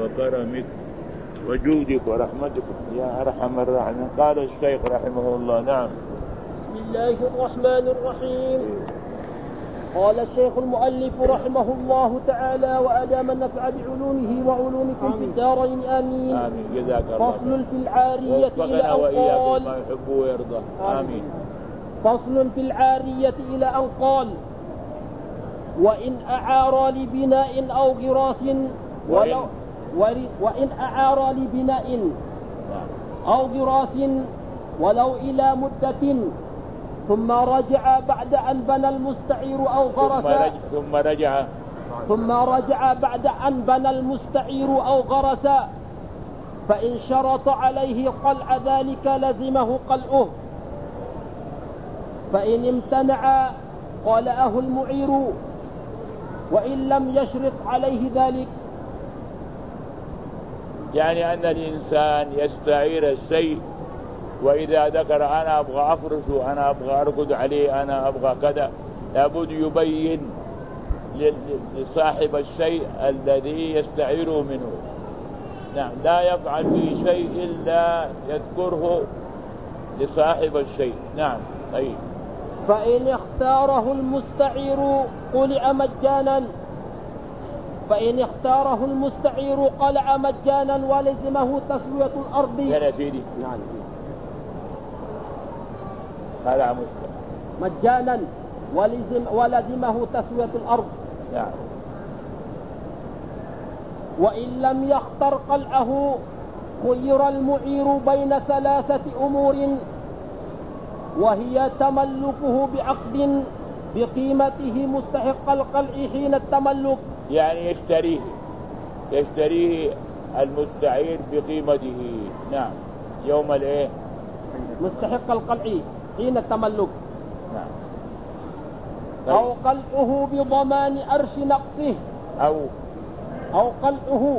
وكرمك وجودك ورحمتك يا أرحم الراحمين. قال الشيخ رحمه الله. نعم. بسم الله الرحمن الرحيم. قال الشيخ المؤلف رحمه الله تعالى وأدام النفع بعلومه وعلومكم في الدارين آمين. آمين. جزاك الله. فصل في العارية إلى أن قال ما يحب ويرضى. آمين. فصل في العارية إلى أن قال وإن أعار لبناء أو غراس وإن أعار لبناء أو غراس ولو إلى مدة ثم رجع بعد أن بنى المستعير أو غرس ثم رجع بعد أن بنى المستعير أو غرس فإن شرط عليه قلع ذلك لزمه قلعه، فإن امتنع قلعه المعير وإن لم يشرط عليه ذلك. يعني أن الإنسان يستعير الشيء وإذا ذكر أنا أبغى أفرشه، أنا أبغى أرقد عليه، أنا أبغى كذا، لابد يبين لصاحب الشيء الذي يستعيره منه. نعم. لا يفعل به شيء إلا يذكره لصاحب الشيء. نعم. طيب. فإن اختاره المستعير قلع مجانا فإن اختاره المستعير قلع مجانا ولزمه تسوية الأرض. يا سيدي. نعم. قلع مجانا ولزمه تسوية الأرض. نعم. وإن لم يختر قلعه خير المعير بين ثلاثة أمور وهي تملكه بعقد بقيمته مستحق القلع حين التملك. يعني يشتريه المستعير بقيمته. نعم. يوم الايه؟ مستحق القلع حين التملك. نعم. طيب. أو قلعه بضمان أرش نقصه أو قلعه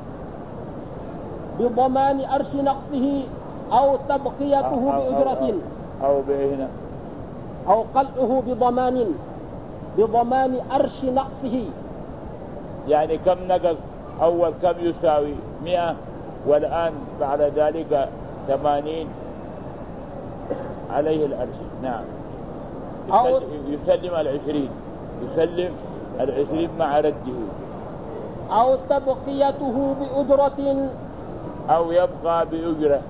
بضمان أرش نقصه أو تبقيته بأجرة أو قلعه بضمان أرش نقصه. يعني كم نقص أول كم يساوي 100 والآن بعد ذلك 80 عليه الأرش. نعم. يسلم 20 مع رده أو تبقيته بأجرة أو يبقى بأجرة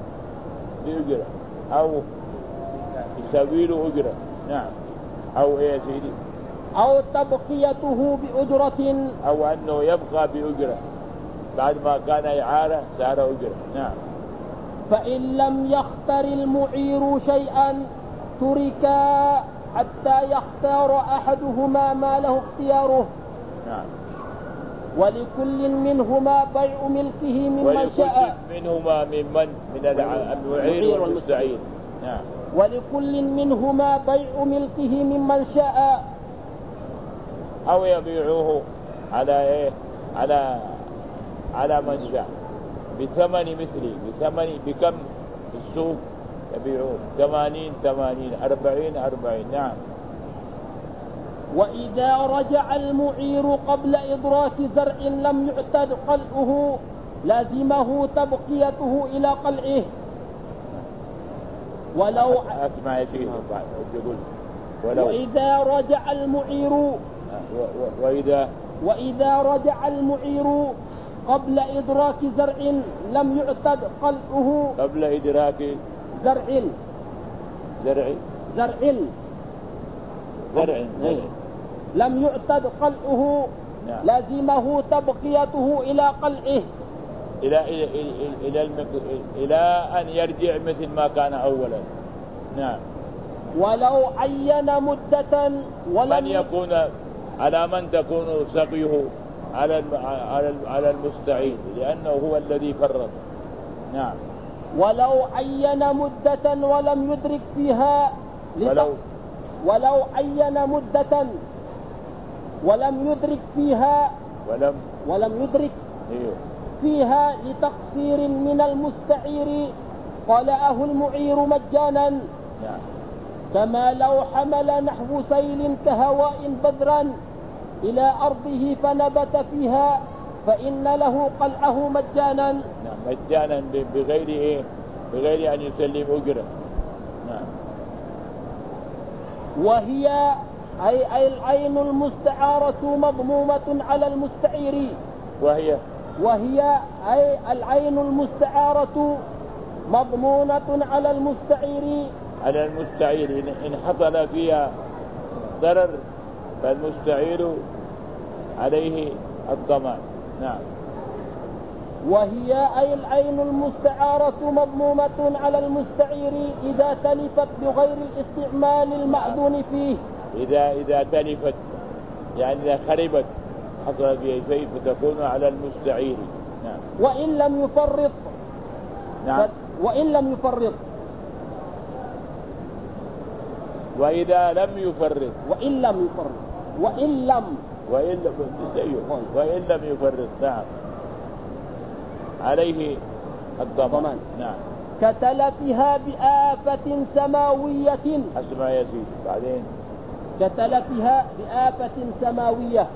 أو يساوي له أجرة. نعم. أو إيه يا سيدي؟ أو تبقيته بأجرة أو أنه يبقى بأجرة بعد ما كان إعارة صار أجرة. نعم. فإن لم يختر المعير شيئا تركا حتى يختار أحدهما ما له اختياره. نعم. ولكل منهما بيع ملكه ممن شاء. منهما من المعير والمستعير. نعم. ولكل منهما بيع ملكه ممن شاء أو يبيعوه على إيه؟ على من شاء بثمن مثلي بكم في السوق يبيعوه 80 40. نعم. وإذا رجع المعير قبل إدراك زرع لم يعتد قلعه لازمه تبقيته إلى قلعه. ولو وإذا رجع المعير وإذا رجع المعير قبل إدراك زرع لم يعتد قلعه قبل إدراك زرع لم يعتد قلعه. نعم. لازمه تبقيته إلى قلعه إلى أن يرجع مثل ما كان أولا. نعم. ولو عين مدة من يكون على من تكون سقيه على المستعين لأنه هو الذي فرط. نعم. ولو عين مدة ولم يدرك فيها ولو عين مدة ولم يدرك فيها فيها لتقصير من المستعير قلعه المعير مجانا. نعم. كما لو حمل نحو سيل كهواء بذرا إلى أرضه فنبت فيها فإن له قلعه مجانا. نعم مجانا بغير إيه؟ بغير أن يسلم أجرة. نعم. وهي أي العين المستعارة مضمومة على المستعير. وهي أي العين المستعارة مضمونة على المستعير. على المستعير إن حصل فيها ضرر فالمستعير عليه الضمان. نعم. وهي أي العين المستعارة مضمومة على المستعير إذا تلفت بغير الاستعمال المأذون فيه. إذا تلفت يعني إذا خربت حصل فيها شيء فتكون على المستعير. نعم. وإن لم يفرط. نعم. وإن لم يفرط. وإذا لم يفرط. وإن لم يفرط. وإن لم يفرط. نعم عليه الضمان. نعم. كتلفها بآفة سماوية. اسمع يا سيدي بعدين. كتلفها بآفة سماوية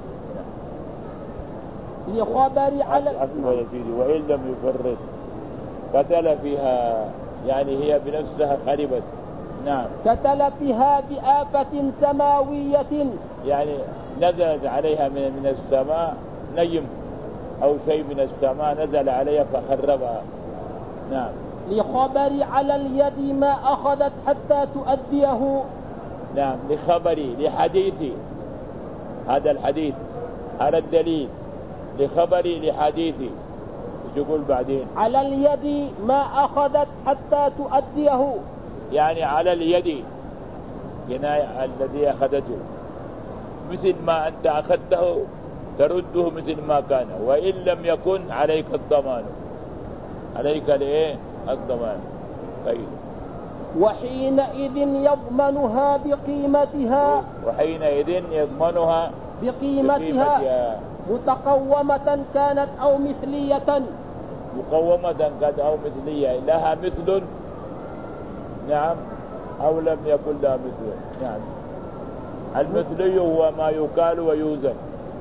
لخبر على. اسمع يا سيدي وإن لم يفرط كتلفها يعني هي بنفسها خربت. نعم. كتلفها بآفة سماوية يعني نزلت عليها من السماء نجم أو شيء من السماء نزل عليها فخربها. نعم. لخبر على اليد ما أخذت حتى تؤديه. نعم لخبري لحديثي هذا الحديث هذا الدليل لخبري لحديثي. يقول بعدين على اليد ما أخذت حتى تؤديه يعني على اليد هنا الذي أخذته مثل ما أنت أخذته ترده مثل ما كان وإن لم يكن عليك الضمان. عليك الإيه؟ الضمان. طيب. وحينئذ يضمنها بقيمتها. وحينئذ يضمنها بقيمتها متقومة كانت أو مثلية. مقومة كانت أو مثلية لها مثل. نعم أو لم يكن لها مثل. نعم. المثلي هو ما يكال ويوزن.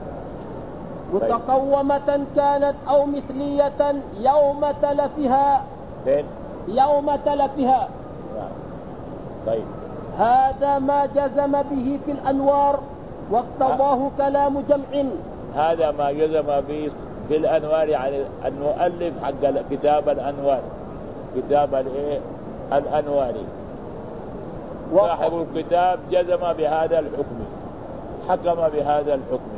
متقومة كانت أو مثلية يوم تلفها. فين؟ يوم تلفها. نعم. طيب. هذا ما جزم به في الأنوار واقتضاه كلام جمع. هذا ما جزم به في الأنوار يعني المؤلف حق كتاب الأنوار كتاب الإيه؟ الأنوار صاحب الكتاب جزم بهذا الحكم حكم بهذا الحكم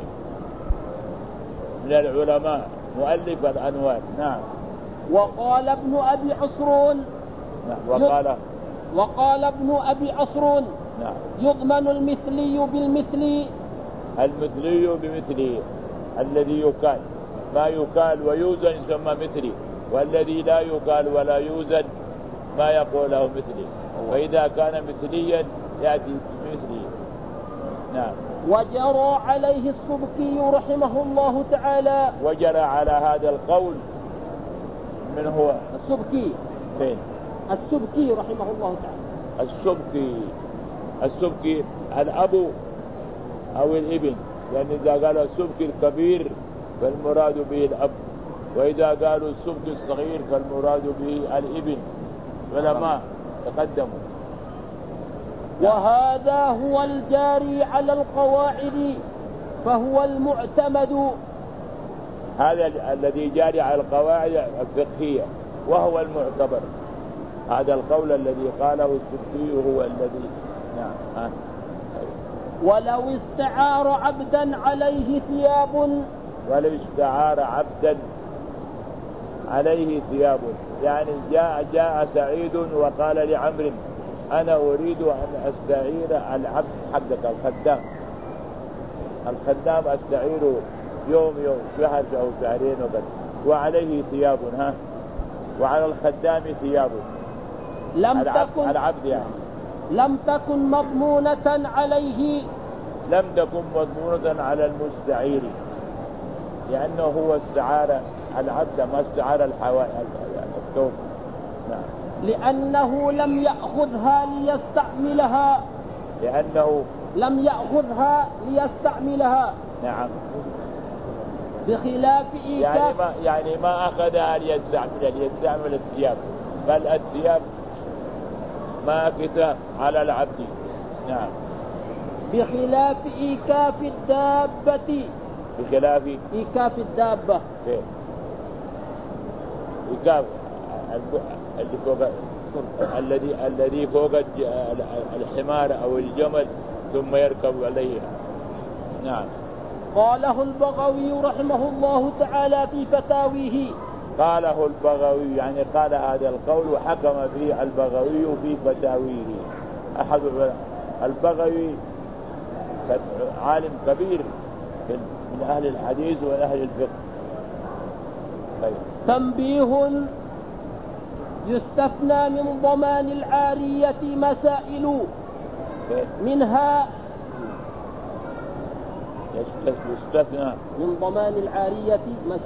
من العلماء مؤلف الأنوار. نعم. وقال ابن أبي عصرون. نعم. وقال ابن أبي عصرون. نعم. يضمن المثلي بالمثل. المثلي بمثله الذي يكال ما يكال ويوزن يسمى مثلي والذي لا يكال ولا يوزن ما يقوله مثلي. فإذا كان مثليا يأتي بمثله. نعم. وجرى عليه السبكي رحمه الله تعالى. وجرى على هذا القول من هو؟ السبكي. فين؟ السبكي رحمه الله تعالى. السبكي الأب أو الابن يعني إذا قالوا السبكي الكبير فالمراد به الأب وإذا قالوا السبكي الصغير فالمراد به الابن. علماء تقدموا. وهذا هو الجاري على القواعد فهو المعتمد. هذا الذي جاري على القواعد الفقهية وهو المعتبر. هذا القول الذي قاله السبكي هو الذي. نعم. ولو استعار عبدا عليه ثياب. ولو استعار عبدا عليه ثياب يعني جاء سعيد وقال لعمرو أنا أريد أن أستعير العبد حقك الخدام أستعيره يوم شهر أو شهرين وقت وعليه ثياب وعلى الخدام ثياب. العبد يعني لم تكن مضمونة عليه. لم تكن مضمونة على المستعير لأنه هو استعار العبد ما استعار الثوب. نعم. لأنه لم يأخذها ليستعملها. نعم. بخلاف إيكاف يعني ما أخذها ليستعمل الثياب، بل الثياب ماكثة على العبد. نعم. بخلاف إيكاف الدابة. بخلاف إيكاف الدابة. إيكاف الذي فوق الحمار أو الجمل ثم يركب عليه. نعم. قاله البغوي رحمه الله تعالى في فتاويه. قاله البغوي يعني قال هذا القول وحكم فيه البغوي في فتاويه. أحد البغوي عالم كبير من أهل الحديث وأهل الفقه. طيب. تنبيه: يستثنى من ضمان العارية مسائل، منها يستثنى من ضمان العارية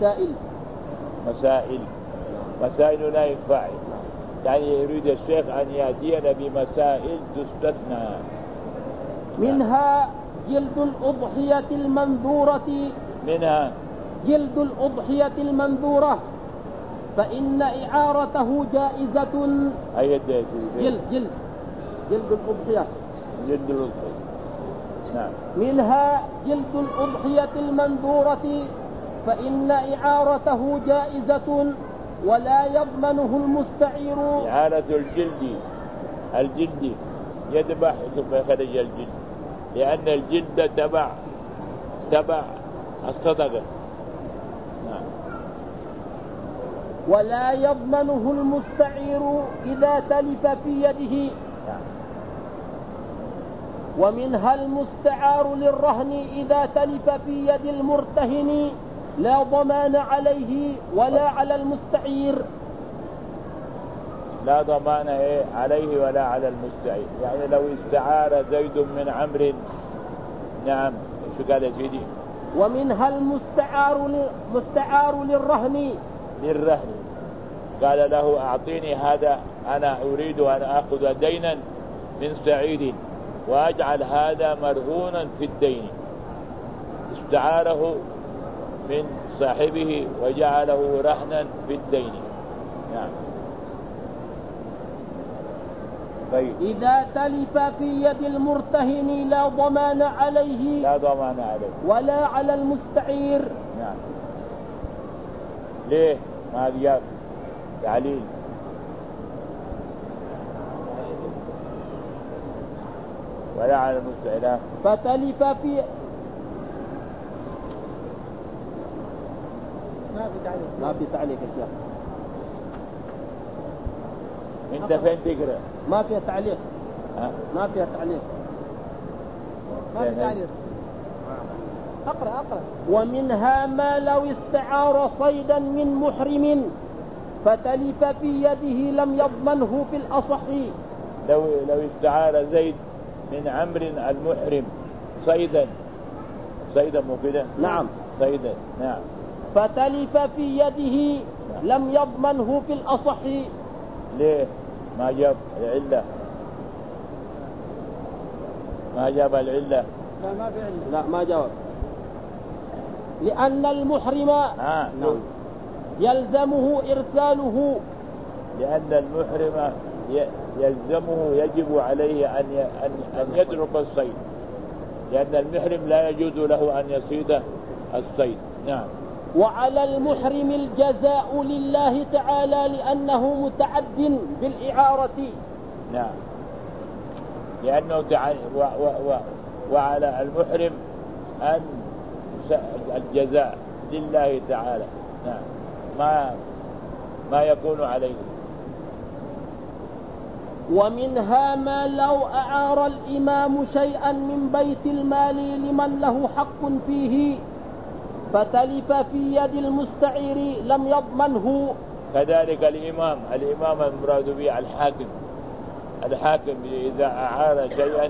مسائل لا ينفع، يعني يريد الشيخ أن يأتينا بمسائل تستثنى. منها جلد الأضحية المنذورة فإن إعارته جائزة. جلد الأضحية. نعم. منها جلد الأضحية المنذورة فإن إعارته جائزة ولا يضمنه المستعير. إعارة الجلد يذبح ثم يخرج الجلد، لأن الجلد تبع الصدقة. نعم. ولا يضمنه المستعير إذا تلف في يده. نعم. ومنها المستعار للرهن إذا تلف في يد المرتهن لا ضمان عليه ولا على المستعير. لا ضمان عليه ولا على المستعير، يعني لو استعار زيد من عمرو. نعم. شو قال يا سيدي؟ ومنها المستعار للرهن قال له أعطيني هذا، أنا أريد أن أخذ دينا من سعيد وأجعل هذا مرهونا في الدين. استعاره من صاحبه وجعله رهنا في الدين. نعم. طيب. إذا تلف في يد المرتهن لا ضمان عليه ولا على المستعير. نعم. ليه؟ ما جاب تعليل. ولا على المستعير. فتلف في ما في تعليق يا شيخ. انت فين تقرأ؟ ما فيها تعليق. ما فيها تعليق. اقرأ. ومنها ما لو استعار صيدا من محرم فتلف في يده لم يضمنه في الأصح. لو استعار زيد من عمرو المحرم صيدا مو كده؟ نعم. صيدا. نعم. فتلف في يده لم يضمنه في الأصح. ليه؟ ما جاب العلة. لا ما في علة. لا ما جاوب. لأن المحرم يلزمه إرساله. لأن المحرم يجب عليه أن يترك الصيد، لأن المحرم لا يجوز له أن يصيد الصيد. نعم. وعلى المحرم الجزاء لله تعالى لأنه متعد بالإعارة. نعم. لأنه وعلى المحرم أن الجزاء لله تعالى. نعم. ما يكون عليه. ومنها ما لو أعار الإمام شيئا من بيت المال لمن له حق فيه فتلف في يد المستعير لم يضمنه. كذلك الإمام المراد به الحاكم إذا أعار شيئا.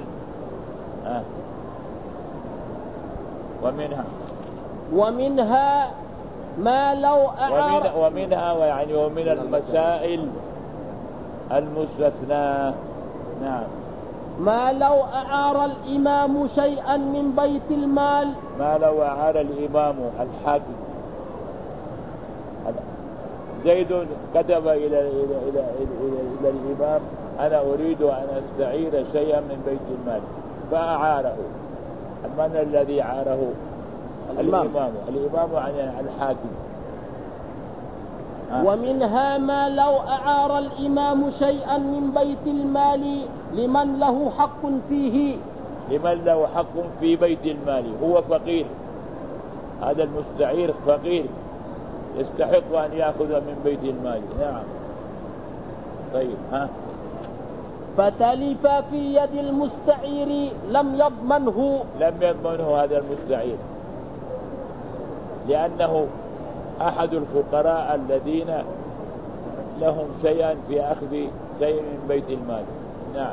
ومنها ما لو أعار ومن المسائل المستثنى. نعم. ما لو أعار الإمام شيئا من بيت المال. ما لو أعار الإمام الحاكم زيد كتب إلى الإمام أنا أريد أن أستعير شيئا من بيت المال فأعاره. من الذي عاره؟ الإمام عن الحاكم. ومنها ما لو أعار الإمام شيئا من بيت المال لمن له حق فيه. لمن له حق في بيت المال، هو فقير، هذا المستعير فقير يستحق أن يأخذ من بيت المال. نعم. طيب فتلف في يد المستعير لم يضمنه هذا المستعير، لأنه أحد الفقراء الذين لهم شيئا في أخذ شيء من بيت المال. نعم.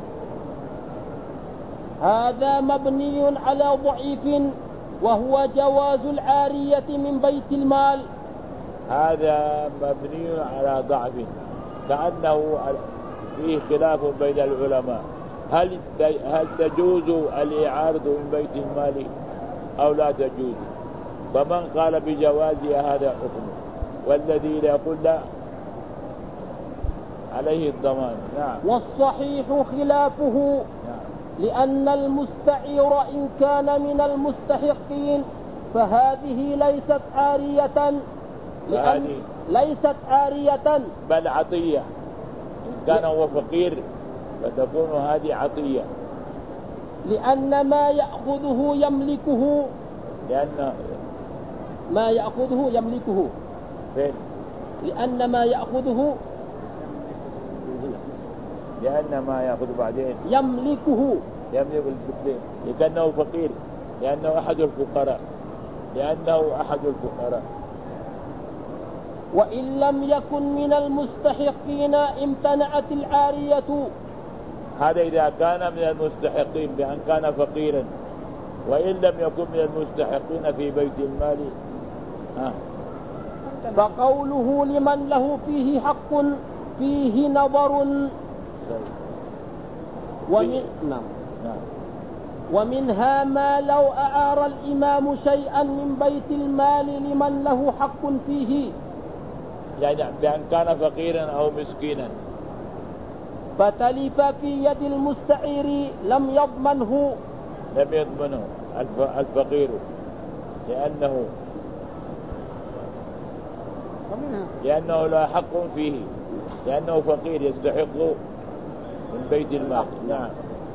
هذا مبني على ضعيف وهو جواز العارية من بيت المال. هذا مبني على ضعف، كأنه فيه خلاف بين العلماء، هل تجوز الإعارة من بيت المال أو لا تجوز؟ فمن قال بجوازها هذا حكمه، والذي لا يقول لا عليه الضمان. نعم. والصحيح خلافه. نعم. لأن المستعير إن كان من المستحقين فهذه ليست عارية، ليست عارية بل عطية. إن كان هو فقير فتكون هذه عطية، لأن ما يأخذه يملكه. لأن ما يأخذه يملكه. فين؟ لأن ما يأخذه لأن ما يأخذ بعدين يملكه لأنه فقير، لأنه أحد الفقراء. وإن لم يكن من المستحقين امتنعت العارية. هذا إذا كان من المستحقين بأن كان فقيرا، وإن لم يكن من المستحقين في بيت المال. فقوله لمن له فيه حق فيه نظر. ومنها ما لو أعار الإمام شيئا من بيت المال لمن له حق فيه، يعني بأن كان فقيرا أو مسكينا، فتلف في يد المستعير لم يضمنه الفقير، لأنه لا حق فيه، لأنه فقير يستحق من بيت المال. نعم.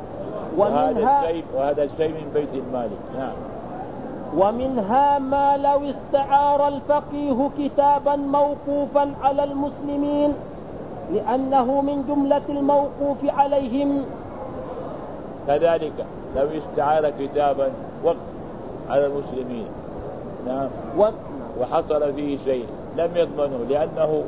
وهذا الشيء من بيت المال. نعم. ومنها ما لو استعار الفقيه كتابا موقوفا على المسلمين لأنه من جملة الموقوف عليهم. كذلك لو استعار كتابا وقف على المسلمين، نعم، وحصل فيه شيء لم يضمنه، لأنه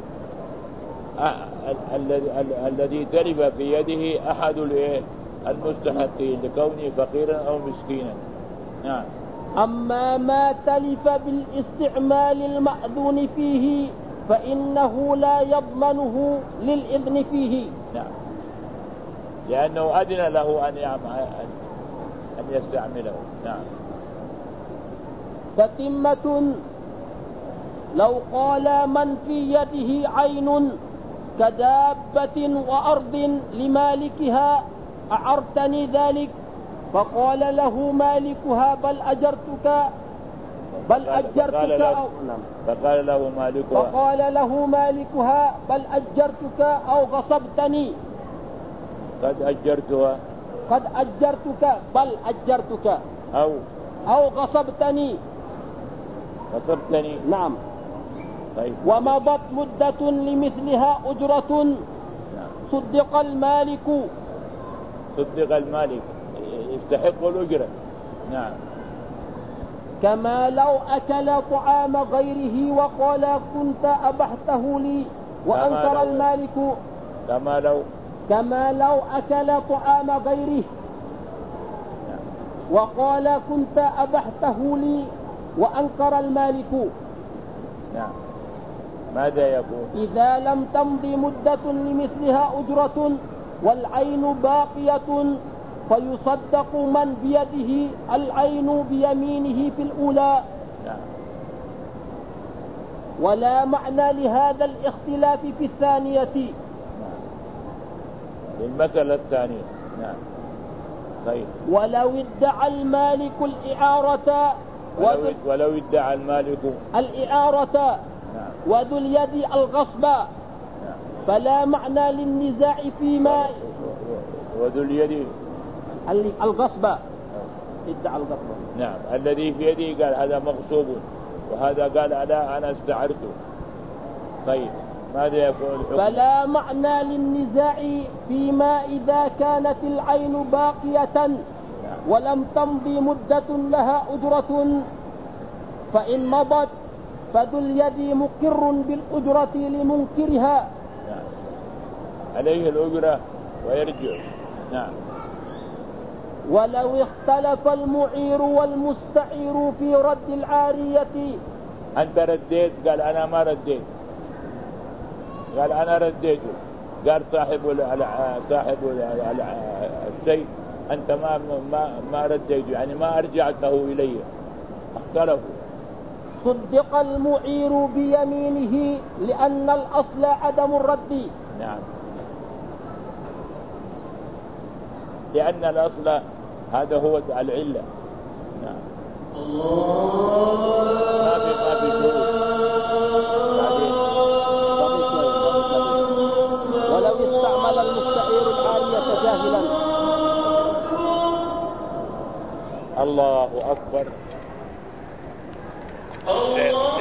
الذي تلف في يده أحد المستحقين لكونه فقيرا أو مسكينا. نعم. أما ما تلف بالاستعمال المأذون فيه فإنه لا يضمنه للإذن فيه. نعم. لأنه أذن له أن يستعمله. نعم. تتمة. لو قال من في يده عين كدابة وأرض لمالكها أعرتني ذلك، فقال له مالكها بل أجرتك فقال له مالكها بل أجرتك أو غصبتني. قد أجرتك بل أجرتك أو غصبتني. نعم. طيب. ومضت مدة لمثلها أجرة صدق المالك يستحق الأجرة. نعم. كما لو أكل طعام غيره وقال كنت أبحته لي وأنكر المالك. كما لو أكل طعام غيره وقال كنت أبحته لي وأنكر المالك. نعم. ماذا يقول؟ إذا لم تمضي مدة لمثلها أجرة والعين باقية فيصدق من بيده العين بيمينه في الأولى. نعم. ولا معنى لهذا الاختلاف في الثانية. المسألة الثانية. نعم. طيب. ولو ادعى المالك الإعارة ولو ادعى المالك الإعارة نعم. وذو اليد الغصب نعم. فلا معنى للنزاع فيما وذو اليد الغصب ادعى الغصب. نعم. الذي في يده قال هذا مغصوب وهذا قال لا أنا استعرته. طيب ماذا يكون الحكم؟ فلا معنى للنزاع فيما إذا كانت العين باقية ولم تمضي مدة لها أجرة، فإن مضت فذو اليد مقر بالأجرة لمنكرها. نعم. عليه الأجرة ويرجع. نعم. ولو اختلف المعير والمستعير في رد العارية. أنت رديت، قال أنا ما رديت، قال أنا رديته، قال صاحب الشيء أنت ما رديته، يعني ما أرجعته إليه. اختلفوا. صدق المعير بيمينه لأن الأصل عدم الرد. نعم. لأن الأصل هذا هو العلة. نعم. ما في شروط. ولو استعمل المستعير العارية جاهلا. الله أكبر.